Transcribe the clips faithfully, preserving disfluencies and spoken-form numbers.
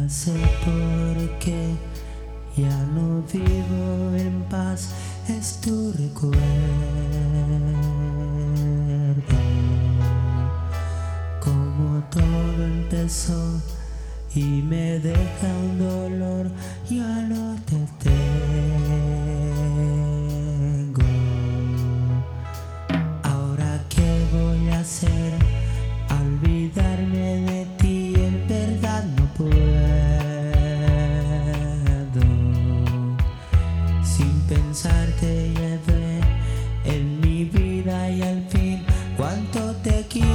sé por qué ya no vivo en paz, es tu recuerdo. Como todo empezó y me deja un dolor, ya no te tengo. Ahora qué voy a hacer, olvidarme de ti, en verdad no puedo. Sin pensar te llevé en mi vida y al fin cuánto te quiero.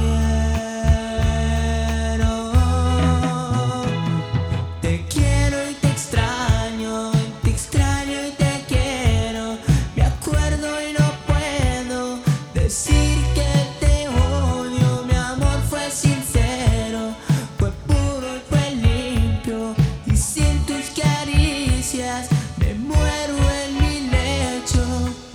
Te quiero y te extraño, te extraño y te quiero. Me acuerdo y no puedo decir que te odio. Mi amor fue sincero, fue puro y fue limpio, y sin tus caricias me muero en mi lecho.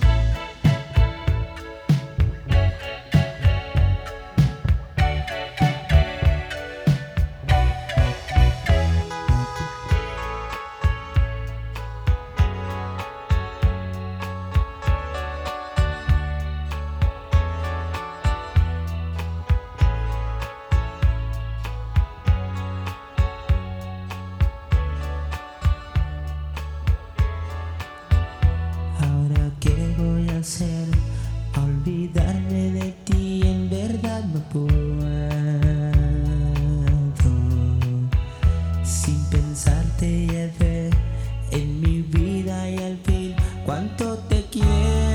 Ahora qué voy a hacer, olvidarme de ti, en verdad no puedo. Sin pensar te llevé en mi vida y al fin cuánto te quiero.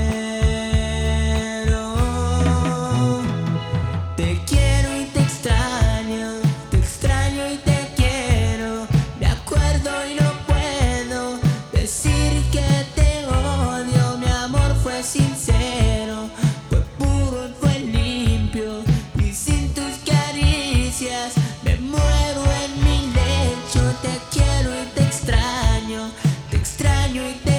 Te quiero y te extraño, te extraño y te quiero. Me acuerdo y no puedo decir que te odio. Mi amor fue sincero, fue puro y fue limpio, y sin tus caricias me muero en mi lecho. Te quiero y te extraño, te extraño y te